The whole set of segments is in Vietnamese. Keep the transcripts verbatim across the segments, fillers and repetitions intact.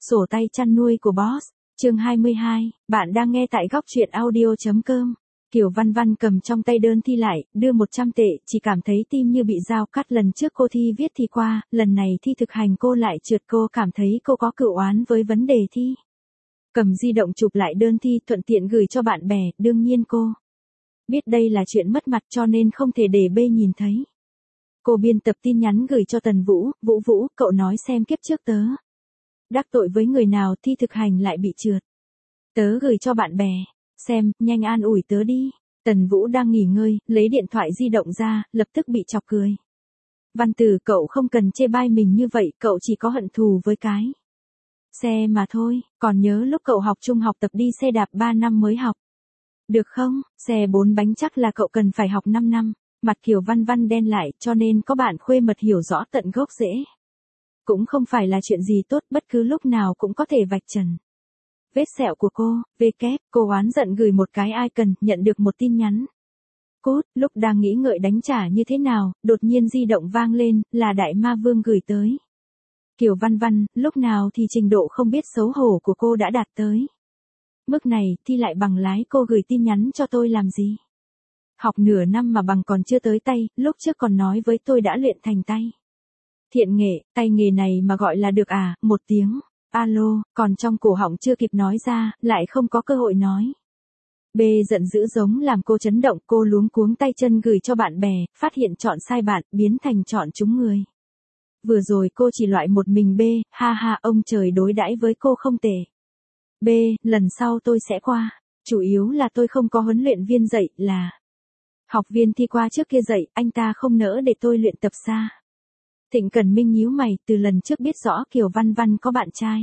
Sổ tay chăn nuôi của boss, chương hai mươi hai, bạn đang nghe tại góc truyện audio.com. Kiều Văn Văn cầm trong tay đơn thi lại, đưa một trăm tệ, chỉ cảm thấy tim như bị dao cắt. Lần trước cô thi viết thi qua, lần này thi thực hành cô lại trượt. Cô cảm thấy cô có cựu oán với vấn đề thi. Cầm di động chụp lại đơn thi, thuận tiện gửi cho bạn bè. Đương nhiên cô biết đây là chuyện mất mặt cho nên không thể để B nhìn thấy. Cô biên tập tin nhắn gửi cho Tần Vũ. Vũ Vũ, cậu nói xem kiếp trước tớ đắc tội với người nào thi thực hành lại bị trượt. Tớ gửi cho bạn bè xem, nhanh an ủi tớ đi. Tần Vũ đang nghỉ ngơi, lấy điện thoại di động ra, lập tức bị chọc cười. Văn Tử, cậu không cần chê bai mình như vậy, cậu chỉ có hận thù với cái xe mà thôi. Còn nhớ lúc cậu học trung học tập đi xe đạp ba năm mới học được không? Xe bốn bánh chắc là cậu cần phải học năm năm. Mặt Kiều Văn Văn đen lại, cho nên có bạn khuê mật hiểu rõ tận gốc rễ. Cũng không phải là chuyện gì tốt, bất cứ lúc nào cũng có thể vạch trần vết sẹo của cô. V kép, cô oán giận gửi một cái icon, nhận được một tin nhắn. Cút, lúc đang nghĩ ngợi đánh trả như thế nào, đột nhiên di động vang lên, là Đại Ma Vương gửi tới. Kiều Văn Văn, lúc nào thì trình độ không biết xấu hổ của cô đã đạt tới mức này, thi lại bằng lái. Cô gửi tin nhắn cho tôi làm gì? Học nửa năm mà bằng còn chưa tới tay, lúc trước còn nói với tôi đã luyện thành tay thiện nghệ, tay nghề này mà gọi là được à? Một tiếng alo, còn trong cổ họng chưa kịp nói ra, lại không có cơ hội nói. B giận dữ giống làm cô chấn động, cô luống cuống tay chân gửi cho bạn bè, phát hiện chọn sai bạn, biến thành chọn trúng người. Vừa rồi cô chỉ loại một mình B, ha ha, ông trời đối đãi với cô không tệ. B, lần sau tôi sẽ qua. Chủ yếu là tôi không có huấn luyện viên dạy, là học viên thi qua trước kia dạy, anh ta không nỡ để tôi luyện tập xa. Thịnh Cẩn Minh nhíu mày, từ lần trước biết rõ Kiều Văn Văn có bạn trai,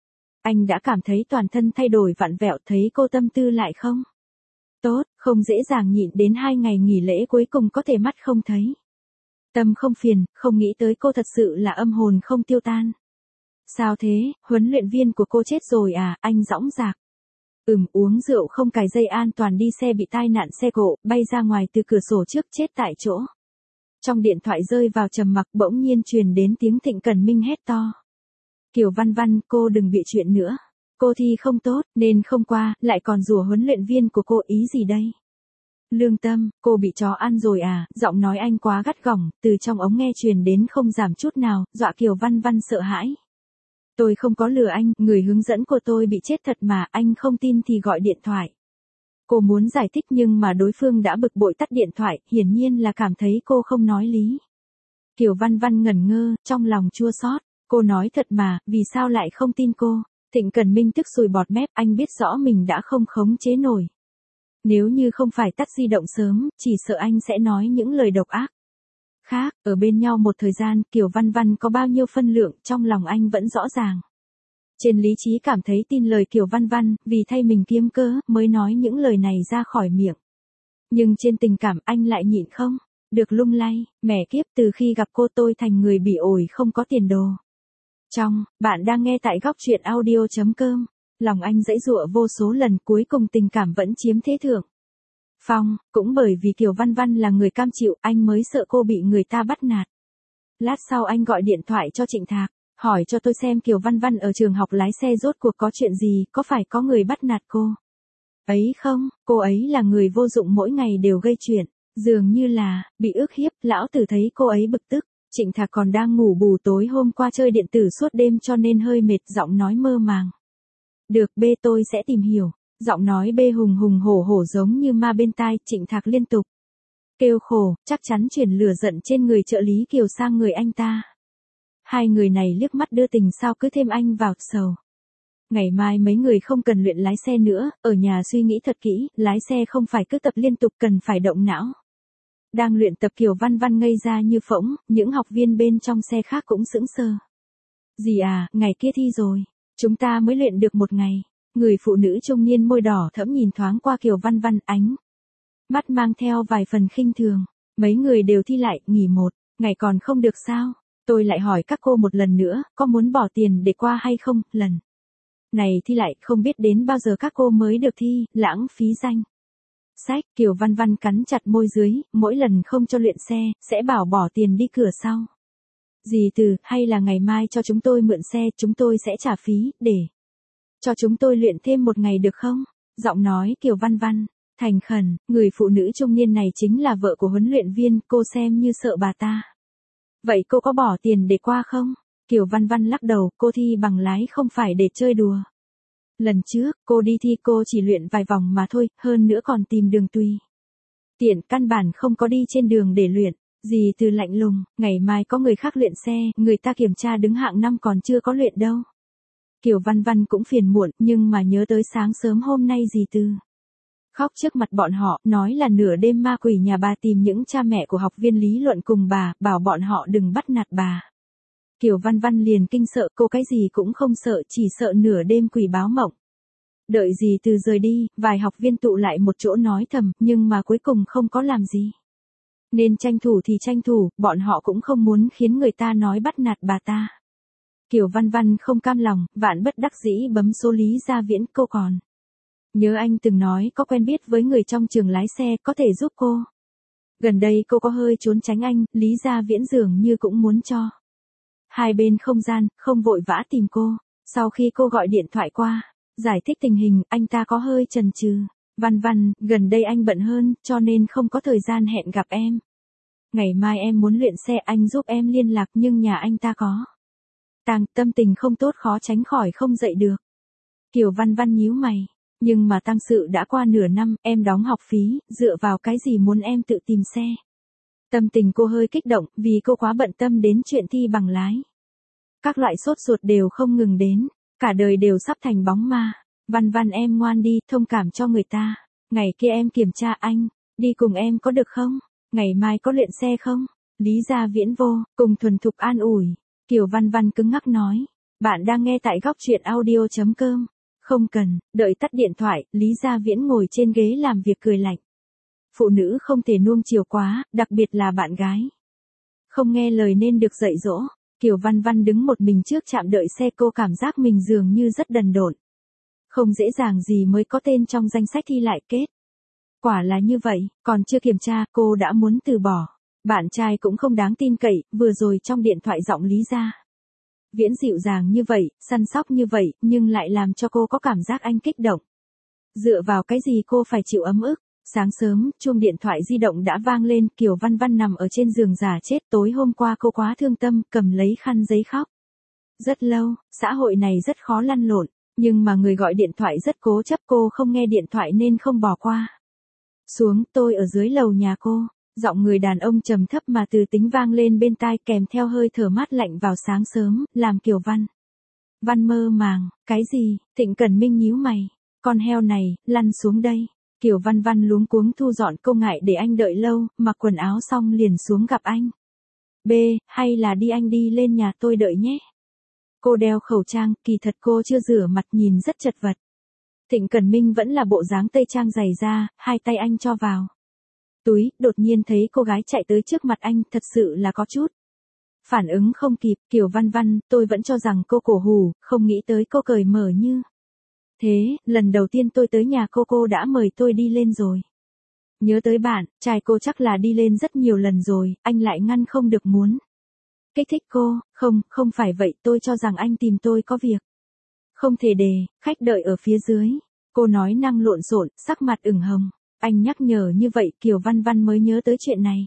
anh đã cảm thấy toàn thân thay đổi vặn vẹo. Thấy cô tâm tư lại không tốt, không dễ dàng nhịn đến hai ngày nghỉ lễ cuối cùng có thể mắt không thấy tâm không phiền, không nghĩ tới cô thật sự là âm hồn không tiêu tan. Sao thế, huấn luyện viên của cô chết rồi à? Anh dõng dạc. Ừm, uống rượu không cài dây an toàn đi xe bị tai nạn xe cộ, bay ra ngoài từ cửa sổ trước, chết tại chỗ. Trong điện thoại rơi vào trầm mặc, bỗng nhiên truyền đến tiếng Thịnh Cẩn Minh hét to. Kiều Văn Văn, cô đừng bịa chuyện nữa. Cô thi không tốt, nên không qua, lại còn rủa huấn luyện viên của cô, ý gì đây? Lương tâm, cô bị chó ăn rồi à? Giọng nói anh quá gắt gỏng, từ trong ống nghe truyền đến không giảm chút nào, dọa Kiều Văn Văn sợ hãi. Tôi không có lừa anh, người hướng dẫn của tôi bị chết thật mà, anh không tin thì gọi điện thoại. Cô muốn giải thích nhưng mà đối phương đã bực bội tắt điện thoại, hiển nhiên là cảm thấy cô không nói lý. Kiều Văn Văn ngẩn ngơ, trong lòng chua xót. Cô nói thật mà, vì sao lại không tin cô? Thịnh Cẩn Minh tức sùi bọt mép, anh biết rõ mình đã không khống chế nổi. Nếu như không phải tắt di động sớm, chỉ sợ anh sẽ nói những lời độc ác khác. Ở bên nhau một thời gian, Kiều Văn Văn có bao nhiêu phân lượng, trong lòng anh vẫn rõ ràng. Trên lý trí cảm thấy tin lời Kiều Văn Văn, vì thay mình kiếm cớ, mới nói những lời này ra khỏi miệng. Nhưng trên tình cảm anh lại nhịn không được lung lay. Mẹ kiếp, từ khi gặp cô tôi thành người bị ổi không có tiền đồ. Trong, bạn đang nghe tại góc truyện audio.com. Lòng anh giãy giụa vô số lần, cuối cùng tình cảm vẫn chiếm thế thượng phong. Cũng bởi vì Kiều Văn Văn là người cam chịu, anh mới sợ cô bị người ta bắt nạt. Lát sau anh gọi điện thoại cho Trịnh Thạc, hỏi cho tôi xem Kiều Văn Văn ở trường học lái xe rốt cuộc có chuyện gì, có phải có người bắt nạt cô ấy không? Cô ấy là người vô dụng, mỗi ngày đều gây chuyện, dường như là bị ức hiếp. Lão tử thấy cô ấy bực tức. Trịnh Thạc còn đang ngủ bù, tối hôm qua chơi điện tử suốt đêm cho nên hơi mệt, giọng nói mơ màng. Được B, tôi sẽ tìm hiểu. Giọng nói B hùng hùng hổ hổ giống như ma bên tai. Trịnh Thạc liên tục kêu khổ, chắc chắn chuyển lửa giận trên người trợ lý Kiều sang người anh ta. Hai người này liếc mắt đưa tình, sao cứ thêm anh vào sầu. Ngày mai mấy người không cần luyện lái xe nữa, ở nhà suy nghĩ thật kỹ, lái xe không phải cứ tập liên tục, cần phải động não. Đang luyện tập Kiều Văn Văn ngây ra như phỗng, những học viên bên trong xe khác cũng sững sờ. Gì à, ngày kia thi rồi, chúng ta mới luyện được một ngày. Người phụ nữ trung niên môi đỏ thẫm nhìn thoáng qua Kiều Văn Văn, ánh mắt mang theo vài phần khinh thường. Mấy người đều thi lại, nghỉ một ngày còn không được sao? Tôi lại hỏi các cô một lần nữa, có muốn bỏ tiền để qua hay không? Lần này thi lại, không biết đến bao giờ các cô mới được thi, lãng phí danh sách. Kiều Văn Văn cắn chặt môi dưới, mỗi lần không cho luyện xe, sẽ bảo bỏ tiền đi cửa sau. Dì Từ, hay là ngày mai cho chúng tôi mượn xe, chúng tôi sẽ trả phí, để cho chúng tôi luyện thêm một ngày được không? Giọng nói Kiều Văn Văn, thành khẩn, người phụ nữ trung niên này chính là vợ của huấn luyện viên, cô xem như sợ bà ta. Vậy cô có bỏ tiền để qua không? Kiều Văn Văn lắc đầu, cô thi bằng lái không phải để chơi đùa. Lần trước, cô đi thi cô chỉ luyện vài vòng mà thôi, hơn nữa còn tìm đường tùy tiện, căn bản không có đi trên đường để luyện. Dì Từ lạnh lùng, ngày mai có người khác luyện xe, người ta kiểm tra đứng hạng năm còn chưa có luyện đâu. Kiều Văn Văn cũng phiền muộn, nhưng mà nhớ tới sáng sớm hôm nay dì Từ khóc trước mặt bọn họ, nói là nửa đêm ma quỷ nhà bà tìm những cha mẹ của học viên lý luận cùng bà, bảo bọn họ đừng bắt nạt bà. Kiều Văn Văn liền kinh sợ, cô cái gì cũng không sợ, chỉ sợ nửa đêm quỷ báo mộng. Đợi dì Từ rời đi, vài học viên tụ lại một chỗ nói thầm, nhưng mà cuối cùng không có làm gì. Nên tranh thủ thì tranh thủ, bọn họ cũng không muốn khiến người ta nói bắt nạt bà ta. Kiều Văn Văn không cam lòng, vạn bất đắc dĩ bấm số Lý Gia Viễn, cô còn nhớ anh từng nói có quen biết với người trong trường lái xe, có thể giúp cô. Gần đây cô có hơi trốn tránh anh, Lý Gia Viễn dường như cũng muốn cho hai bên không gian, không vội vã tìm cô. Sau khi cô gọi điện thoại qua, giải thích tình hình, anh ta có hơi chần chừ. Văn Văn, gần đây anh bận hơn, cho nên không có thời gian hẹn gặp em. Ngày mai em muốn luyện xe, anh giúp em liên lạc, nhưng nhà anh ta có tang, tâm tình không tốt, khó tránh khỏi không dậy được. Kiều Văn Văn nhíu mày, nhưng mà tang sự đã qua nửa năm, em đóng học phí, dựa vào cái gì muốn em tự tìm xe. Tâm tình cô hơi kích động, vì cô quá bận tâm đến chuyện thi bằng lái. Các loại sốt ruột đều không ngừng đến, cả đời đều sắp thành bóng ma. Văn Văn em ngoan đi, thông cảm cho người ta. Ngày kia em kiểm tra anh, đi cùng em có được không? Ngày mai có luyện xe không? Lý Gia Viễn vô cùng thuần thục an ủi. Kiều Văn Văn cứng ngắc nói, bạn đang nghe tại góc truyện audio chấm com. Không cần, đợi tắt điện thoại, Lý Gia Viễn ngồi trên ghế làm việc cười lạnh. Phụ nữ không thể nuông chiều quá, đặc biệt là bạn gái. Không nghe lời nên được dạy dỗ. Kiều Văn Văn đứng một mình trước trạm đợi xe, cô cảm giác mình dường như rất đần độn. Không dễ dàng gì mới có tên trong danh sách thi lại kết. Quả là như vậy, còn chưa kiểm tra, cô đã muốn từ bỏ. Bạn trai cũng không đáng tin cậy, vừa rồi trong điện thoại giọng Lý Gia Viễn dịu dàng như vậy, săn sóc như vậy, nhưng lại làm cho cô có cảm giác anh kích động. Dựa vào cái gì cô phải chịu ấm ức? Sáng sớm, chuông điện thoại di động đã vang lên, Kiều Văn Văn nằm ở trên giường già chết, tối hôm qua cô quá thương tâm, cầm lấy khăn giấy khóc. Rất lâu, xã hội này rất khó lăn lộn, nhưng mà người gọi điện thoại rất cố chấp, cô không nghe điện thoại nên không bỏ qua. Xuống, tôi ở dưới lầu nhà cô. Giọng người đàn ông trầm thấp mà từ tính vang lên bên tai, kèm theo hơi thở mát lạnh vào sáng sớm, làm Kiều Văn Văn mơ màng. Cái gì? Thịnh Cẩn Minh nhíu mày. Con heo này, lăn xuống đây. Kiều Văn Văn luống cuống thu dọn, cô ngại để anh đợi lâu, mặc quần áo xong liền xuống gặp anh. B, hay là đi anh đi lên nhà tôi đợi nhé. Cô đeo khẩu trang, kỳ thật cô chưa rửa mặt, nhìn rất chật vật. Thịnh Cẩn Minh vẫn là bộ dáng tây trang dày da, hai tay anh cho vào túi, đột nhiên thấy cô gái chạy tới trước mặt anh, thật sự là có chút phản ứng không kịp. Kiều Văn Văn, tôi vẫn cho rằng cô cổ hủ, không nghĩ tới cô cởi mở như thế, lần đầu tiên tôi tới nhà cô cô đã mời tôi đi lên rồi. Nhớ tới bạn, trai cô chắc là đi lên rất nhiều lần rồi, anh lại ngăn không được muốn kích thích cô. Không, không phải vậy, tôi cho rằng anh tìm tôi có việc. Không thể để khách đợi ở phía dưới. Cô nói năng lộn xộn, sắc mặt ửng hồng. Anh nhắc nhở như vậy, Kiều Văn Văn mới nhớ tới chuyện này.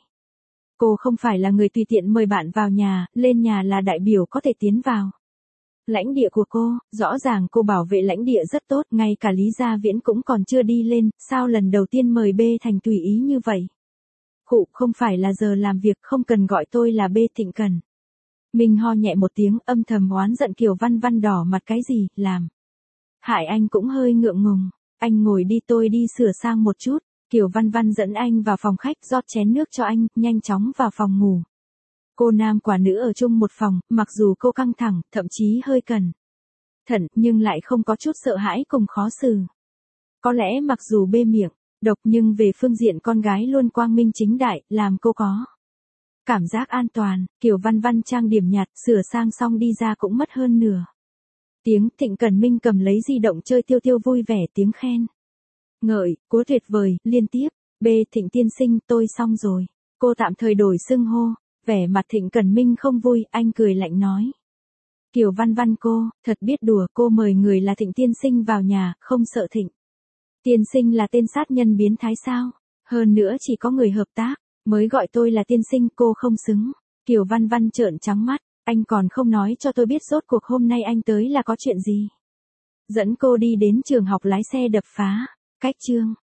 Cô không phải là người tùy tiện mời bạn vào nhà, lên nhà là đại biểu có thể tiến vào lãnh địa của cô, rõ ràng cô bảo vệ lãnh địa rất tốt, ngay cả Lý Gia Viễn cũng còn chưa đi lên, sao lần đầu tiên mời B thành tùy ý như vậy. Khụ, không phải là giờ làm việc, không cần gọi tôi là B. Thịnh Cẩn Minh ho nhẹ một tiếng, âm thầm oán giận. Kiều Văn Văn đỏ mặt, cái gì, làm hại anh cũng hơi ngượng ngùng. Anh ngồi đi, tôi đi sửa sang một chút. Kiều Văn Văn dẫn anh vào phòng khách, rót chén nước cho anh, nhanh chóng vào phòng ngủ. Cô nam quả nữ ở chung một phòng, mặc dù cô căng thẳng, thậm chí hơi cẩn thận, nhưng lại không có chút sợ hãi cùng khó xử. Có lẽ mặc dù bê miệng độc, nhưng về phương diện con gái luôn quang minh chính đại, làm cô có cảm giác an toàn. Kiều Văn Văn trang điểm nhạt, sửa sang xong đi ra cũng mất hơn nửa tiếng. Thịnh Cẩn Minh cầm lấy di động chơi tiêu tiêu vui vẻ, tiếng khen ngợi, cố tuyệt vời, liên tiếp. B. Thịnh tiên sinh, tôi xong rồi. Cô tạm thời đổi xưng hô Vẻ mặt Thịnh Cẩn Minh không vui, anh cười lạnh nói. Kiều Văn Văn cô, thật biết đùa, cô mời người là Thịnh tiên sinh vào nhà, không sợ Thịnh tiên sinh là tên sát nhân biến thái sao? Hơn nữa chỉ có người hợp tác, mới gọi tôi là tiên sinh, cô không xứng. Kiều Văn Văn trợn trắng mắt, anh còn không nói cho tôi biết rốt cuộc hôm nay anh tới là có chuyện gì. Dẫn cô đi đến trường học lái xe đập phá, cách chương.